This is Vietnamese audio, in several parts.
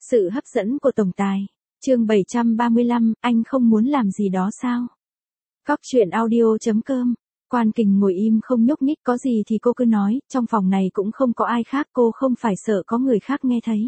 Sự hấp dẫn của tổng tài. Chương 735, anh không muốn làm gì đó sao? Góc truyện audio.com. Quan Kình ngồi im không nhúc nhích, có gì thì cô cứ nói, trong phòng này cũng không có ai khác, cô không phải sợ có người khác nghe thấy.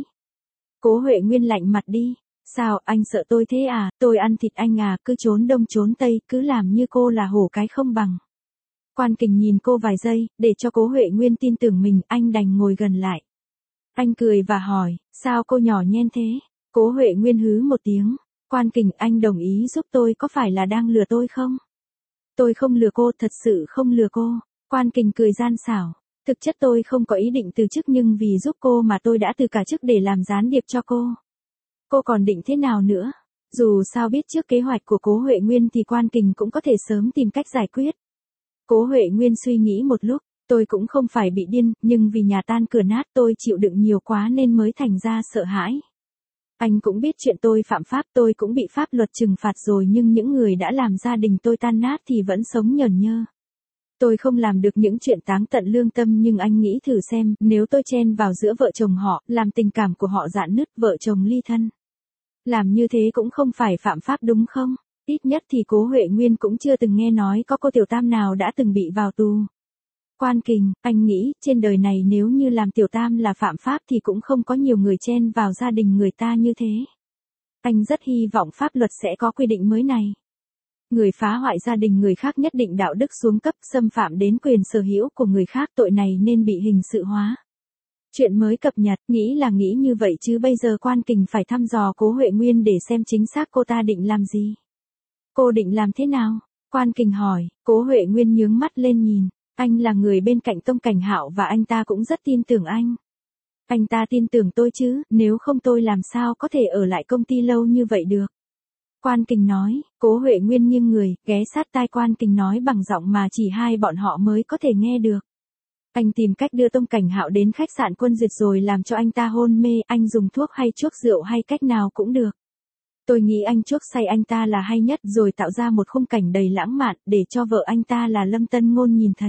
Cố Huệ Nguyên lạnh mặt đi. Sao, anh sợ tôi thế à, tôi ăn thịt anh à, cứ trốn đông trốn tây, cứ làm như cô là hổ cái không bằng. Quan Kình nhìn cô vài giây, để cho Cố Huệ Nguyên tin tưởng mình, anh đành ngồi gần lại. Anh cười và hỏi, sao cô nhỏ nhen thế? Cố Huệ Nguyên hứ một tiếng. Quan Kình, anh đồng ý giúp tôi, có phải là đang lừa tôi không? Tôi không lừa cô, thật sự không lừa cô. Quan Kình cười gian xảo. Thực chất tôi không có ý định từ chức, nhưng vì giúp cô mà tôi đã từ cả chức để làm gián điệp cho cô. Cô còn định thế nào nữa? Dù sao biết trước kế hoạch của Cố Huệ Nguyên thì Quan Kình cũng có thể sớm tìm cách giải quyết. Cố Huệ Nguyên suy nghĩ một lúc. Tôi cũng không phải bị điên, nhưng vì nhà tan cửa nát tôi chịu đựng nhiều quá nên mới thành ra sợ hãi. Anh cũng biết chuyện tôi phạm pháp, tôi cũng bị pháp luật trừng phạt rồi, nhưng những người đã làm gia đình tôi tan nát thì vẫn sống nhởn nhơ. Tôi không làm được những chuyện táng tận lương tâm, nhưng anh nghĩ thử xem, nếu tôi chen vào giữa vợ chồng họ, làm tình cảm của họ rạn nứt, vợ chồng ly thân. Làm như thế cũng không phải phạm pháp đúng không? Ít nhất thì Cố Huệ Nguyên cũng chưa từng nghe nói có cô tiểu tam nào đã từng bị vào tù. Quan Kình, anh nghĩ, trên đời này nếu như làm tiểu tam là phạm pháp thì cũng không có nhiều người chen vào gia đình người ta như thế. Anh rất hy vọng pháp luật sẽ có quy định mới này. Người phá hoại gia đình người khác nhất định đạo đức xuống cấp, xâm phạm đến quyền sở hữu của người khác, tội này nên bị hình sự hóa. Chuyện mới cập nhật, nghĩ là nghĩ như vậy chứ bây giờ Quan Kình phải thăm dò Cố Huệ Nguyên để xem chính xác cô ta định làm gì. Cô định làm thế nào? Quan Kình hỏi. Cố Huệ Nguyên nhướng mắt lên nhìn. Anh là người bên cạnh Tông Cảnh Hạo và anh ta cũng rất tin tưởng anh. Anh ta tin tưởng tôi chứ, nếu không tôi làm sao có thể ở lại công ty lâu như vậy được. Quan Kình nói. Cố Huệ Nguyên nghiêng người, ghé sát tai Quan Kình nói bằng giọng mà chỉ hai bọn họ mới có thể nghe được. Anh tìm cách đưa Tông Cảnh Hạo đến khách sạn Quân Duyệt rồi làm cho anh ta hôn mê, anh dùng thuốc hay chuốc rượu hay cách nào cũng được. Tôi nghĩ anh chuốc say anh ta là hay nhất, rồi tạo ra một khung cảnh đầy lãng mạn để cho vợ anh ta là Lâm Tân Ngôn nhìn thấy.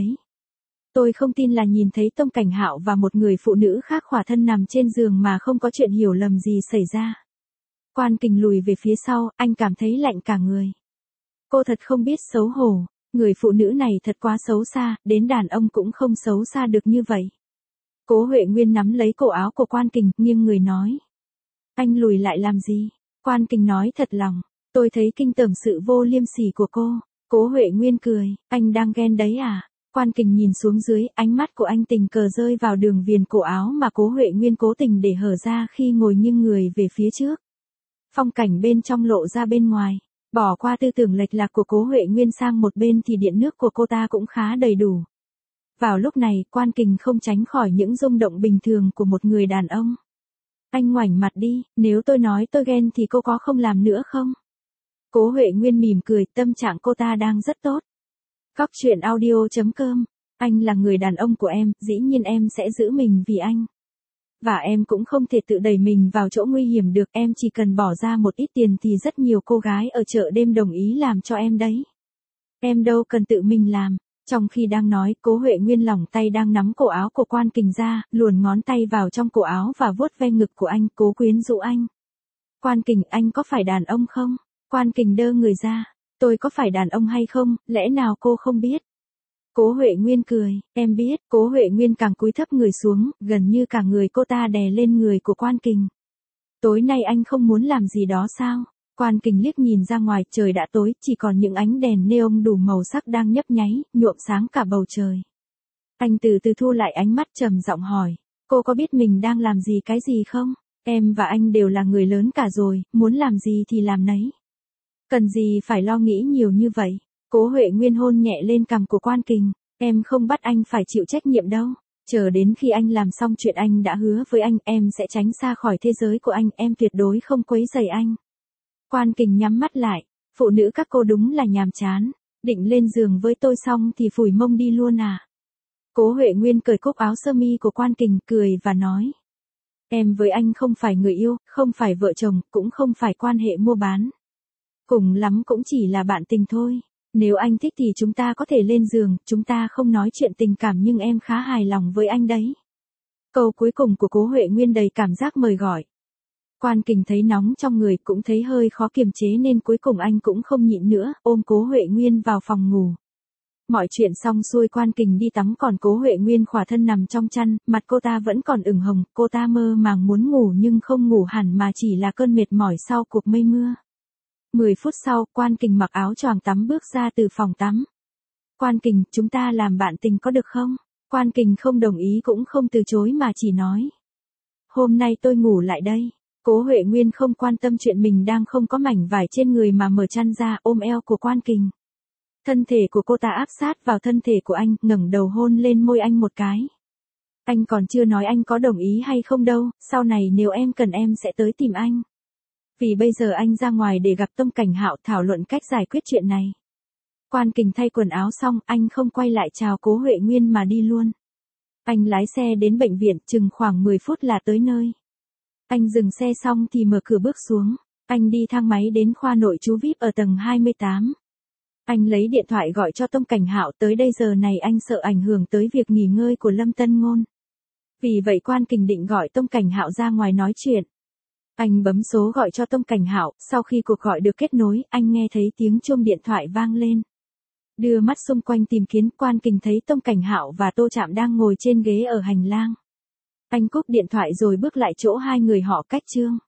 Tôi không tin là nhìn thấy Tông Cảnh Hạo và một người phụ nữ khác khỏa thân nằm trên giường mà không có chuyện hiểu lầm gì xảy ra. Quan Kình lùi về phía sau, anh cảm thấy lạnh cả người. Cô thật không biết xấu hổ, người phụ nữ này thật quá xấu xa, đến đàn ông cũng không xấu xa được như vậy. Cố Huệ Nguyên nắm lấy cổ áo của Quan Kình, nghiêng người nói. Anh lùi lại làm gì? Quan Kình nói thật lòng, tôi thấy kinh tởm sự vô liêm sỉ của cô. Cố Huệ Nguyên cười, anh đang ghen đấy à? Quan Kình nhìn xuống dưới, ánh mắt của anh tình cờ rơi vào đường viền cổ áo mà Cố Huệ Nguyên cố tình để hở ra khi ngồi nghiêng người về phía trước. Phong cảnh bên trong lộ ra bên ngoài, bỏ qua tư tưởng lệch lạc của Cố Huệ Nguyên sang một bên thì điện nước của cô ta cũng khá đầy đủ. Vào lúc này, Quan Kình không tránh khỏi những rung động bình thường của một người đàn ông. Anh ngoảnh mặt đi, nếu tôi nói tôi ghen thì cô có không làm nữa không? Cố Huệ Nguyên mỉm cười, tâm trạng cô ta đang rất tốt. Góc truyện audio.com. Anh là người đàn ông của em, dĩ nhiên em sẽ giữ mình vì anh. Và em cũng không thể tự đẩy mình vào chỗ nguy hiểm được, em chỉ cần bỏ ra một ít tiền thì rất nhiều cô gái ở chợ đêm đồng ý làm cho em đấy. Em đâu cần tự mình làm. Trong khi đang nói, Cố Huệ Nguyên lỏng tay đang nắm cổ áo của Quan Kình ra, luồn ngón tay vào trong cổ áo và vuốt ve ngực của anh, cố quyến rũ anh. Quan Kình, anh có phải đàn ông không? Quan Kình đơ người ra. Tôi có phải đàn ông hay không, lẽ nào cô không biết? Cố Huệ Nguyên cười, em biết. Cố Huệ Nguyên càng cúi thấp người xuống, gần như cả người cô ta đè lên người của Quan Kình. Tối nay anh không muốn làm gì đó sao? Quan Kình liếc nhìn ra ngoài, trời đã tối, chỉ còn những ánh đèn neon đủ màu sắc đang nhấp nháy, nhuộm sáng cả bầu trời. Anh từ từ thu lại ánh mắt, trầm giọng hỏi, cô có biết mình đang làm gì cái gì không? Em và anh đều là người lớn cả rồi, muốn làm gì thì làm nấy. Cần gì phải lo nghĩ nhiều như vậy? Cố Huệ Nguyên hôn nhẹ lên cằm của Quan Kình, em không bắt anh phải chịu trách nhiệm đâu. Chờ đến khi anh làm xong chuyện anh đã hứa với anh, em sẽ tránh xa khỏi thế giới của anh, em tuyệt đối không quấy rầy anh. Quan Kình nhắm mắt lại, phụ nữ các cô đúng là nhàm chán, định lên giường với tôi xong thì phủi mông đi luôn à. Cố Huệ Nguyên cởi cúc áo sơ mi của Quan Kình, cười và nói. Em với anh không phải người yêu, không phải vợ chồng, cũng không phải quan hệ mua bán. Cùng lắm cũng chỉ là bạn tình thôi. Nếu anh thích thì chúng ta có thể lên giường, chúng ta không nói chuyện tình cảm nhưng em khá hài lòng với anh đấy. Câu cuối cùng của Cố Huệ Nguyên đầy cảm giác mời gọi. Quan Kình thấy nóng trong người cũng thấy hơi khó kiềm chế nên cuối cùng anh cũng không nhịn nữa, ôm Cố Huệ Nguyên vào phòng ngủ. Mọi chuyện xong xuôi Quan Kình đi tắm còn Cố Huệ Nguyên khỏa thân nằm trong chăn, mặt cô ta vẫn còn ửng hồng, cô ta mơ màng muốn ngủ nhưng không ngủ hẳn mà chỉ là cơn mệt mỏi sau cuộc mây mưa. 10 phút sau, Quan Kình mặc áo choàng tắm bước ra từ phòng tắm. Quan Kình, chúng ta làm bạn tình có được không? Quan Kình không đồng ý cũng không từ chối mà chỉ nói. Hôm nay tôi ngủ lại đây. Cố Huệ Nguyên không quan tâm chuyện mình đang không có mảnh vải trên người mà mở chăn ra ôm eo của Quan Kình. Thân thể của cô ta áp sát vào thân thể của anh, ngẩng đầu hôn lên môi anh một cái. Anh còn chưa nói anh có đồng ý hay không đâu, sau này nếu em cần em sẽ tới tìm anh. Vì bây giờ anh ra ngoài để gặp Tông Cảnh Hạo thảo luận cách giải quyết chuyện này. Quan Kình thay quần áo xong, anh không quay lại chào Cố Huệ Nguyên mà đi luôn. Anh lái xe đến bệnh viện, chừng khoảng 10 phút là tới nơi. Anh dừng xe xong thì mở cửa bước xuống. Anh đi thang máy đến khoa nội trú VIP ở tầng 28. Anh lấy điện thoại gọi cho Tông Cảnh Hạo, tới đây giờ này anh sợ ảnh hưởng tới việc nghỉ ngơi của Lâm Tân Ngôn. Vì vậy Quan Kình định gọi Tông Cảnh Hạo ra ngoài nói chuyện. Anh bấm số gọi cho Tông Cảnh Hạo, sau khi cuộc gọi được kết nối, anh nghe thấy tiếng chuông điện thoại vang lên. Đưa mắt xung quanh tìm kiếm, Quan Kình thấy Tông Cảnh Hạo và Tô Trạm đang ngồi trên ghế ở hành lang. Anh cúp điện thoại rồi bước lại chỗ hai người họ cách Trương.